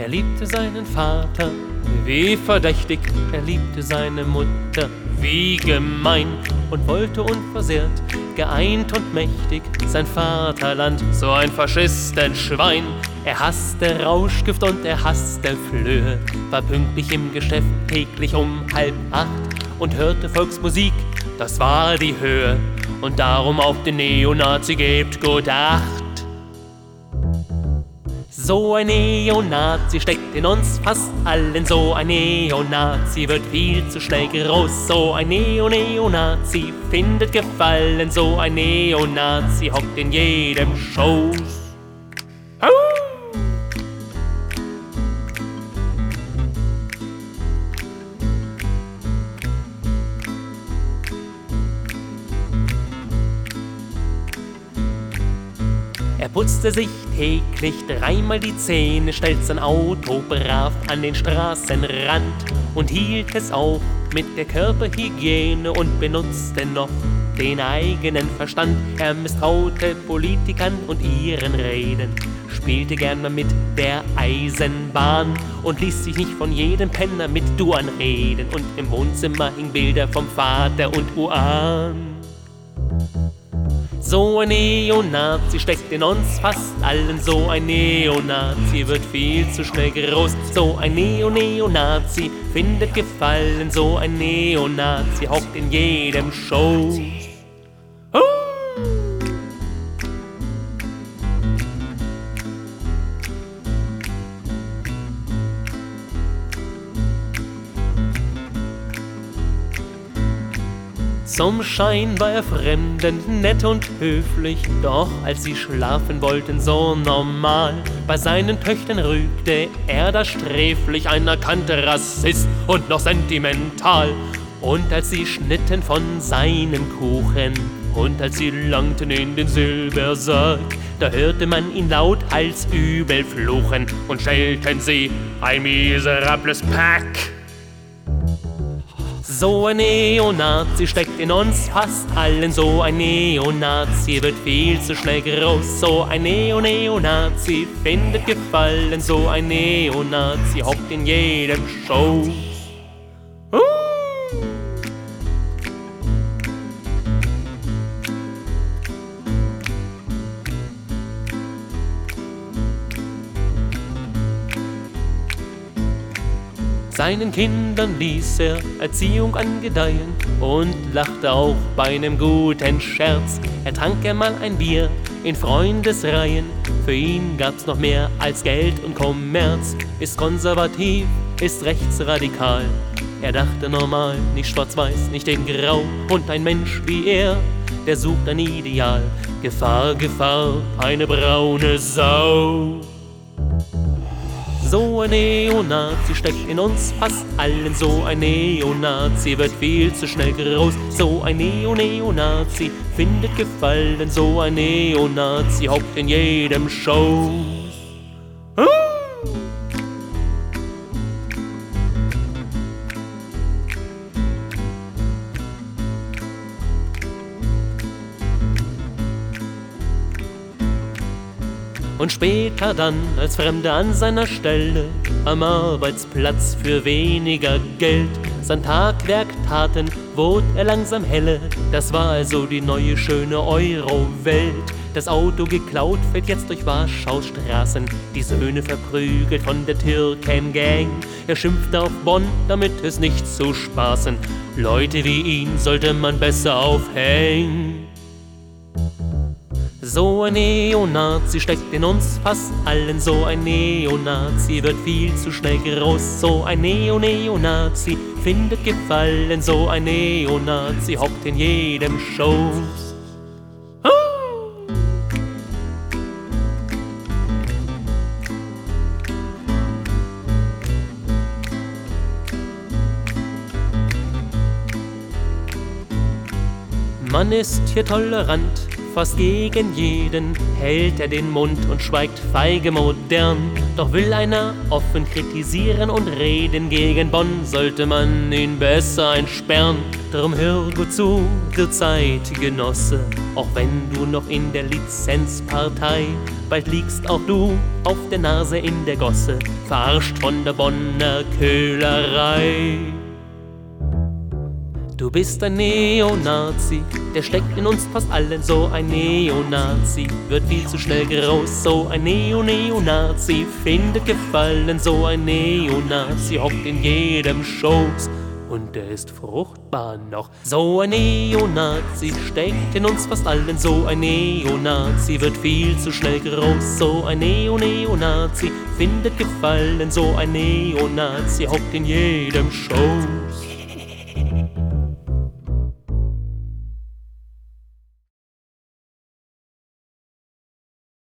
liebte seinen Vater, wie verdächtig, er liebte seine Mutter, wie gemein, und wollte unversehrt, geeint und mächtig, sein Vaterland, so ein Faschistenschwein. Er hasste Rauschgift und er hasste Flöhe, war pünktlich im Geschäft täglich um 7:30 und hörte Volksmusik, das war die Höhe, und darum auf den Neonazi gebt gut Acht. So ein Neonazi steckt in uns fast allen, so ein Neonazi wird viel zu schnell groß, so ein Neonazi findet Gefallen, so ein Neonazi hockt in jedem Schoß. Er putzte sich täglich 3-mal die Zähne, stellt sein Auto brav an den Straßenrand und hielt es auch mit der Körperhygiene und benutzte noch den eigenen Verstand. Er misstraute Politikern und ihren Reden, spielte gern mal mit der Eisenbahn und ließ sich nicht von jedem Penner mit Du anreden, und im Wohnzimmer hingen Bilder vom Vater und Uran. So ein Neonazi steckt in uns fast allen, so ein Neonazi wird viel zu schnell groß, so ein Neonazi findet Gefallen, so ein Neonazi hockt in jedem Schoß. Zum Schein war er fremdend, nett und höflich, doch als sie schlafen wollten, so normal. Bei seinen Töchtern rügte er da sträflich, ein erkannter Rassist und noch sentimental. Und als sie schnitten von seinen Kuchen und als sie langten in den Silbersarg, da hörte man ihn laut als übel fluchen und schelten sie, ein miserables Pack. So ein Neonazi steckt in uns fast allen, so ein Neonazi wird viel zu schnell groß, so ein Neonazi findet Gefallen, so ein Neonazi hockt in jedem Schoß. Seinen Kindern ließ er Erziehung angedeihen und lachte auch bei einem guten Scherz. Er trank einmal ein Bier in Freundesreihen, für ihn gab's noch mehr als Geld und Kommerz. Ist konservativ, ist rechtsradikal, er dachte normal, nicht schwarz-weiß, nicht in grau. Und ein Mensch wie er, der sucht ein Ideal, Gefahr, Gefahr, eine braune Sau. So ein Neonazi steckt in uns fast allen, so ein Neonazi wird viel zu schnell groß, so ein Neonazi findet Gefallen, so ein Neonazi hockt in jedem Schoß. Und später dann als Fremder an seiner Stelle am Arbeitsplatz für weniger Geld sein Tagwerk taten, wurde er langsam helle. Das war also die neue schöne Euro-Welt. Das Auto geklaut fährt jetzt durch Warschaus Straßen, die Söhne verprügelt von der Türkengang. Er schimpfte auf Bonn, damit es nicht zu spaßen. Leute wie ihn sollte man besser aufhängen. So ein Neonazi steckt in uns fast allen, so ein Neonazi wird viel zu schnell groß, so ein Neonazi findet Gefallen, so ein Neonazi hockt in jedem Schoß. Man ist hier tolerant, fast gegen jeden hält er den Mund und schweigt feige modern. Doch will einer offen kritisieren und reden gegen Bonn, sollte man ihn besser einsperren. Drum hör gut zu, du Zeitgenosse, auch wenn du noch in der Lizenzpartei, bald liegst auch du auf der Nase in der Gosse, verarscht von der Bonner Köhlerei. Du bist ein Neonazi, der steckt in uns fast allen. So ein Neonazi wird viel zu schnell groß. So ein Neonazi findet Gefallen. So ein Neonazi hockt in jedem Schoß und er ist fruchtbar noch. So ein Neonazi steckt in uns fast allen. So ein Neonazi wird viel zu schnell groß. So ein Neonazi findet Gefallen. So ein Neonazi hockt in jedem Schoß.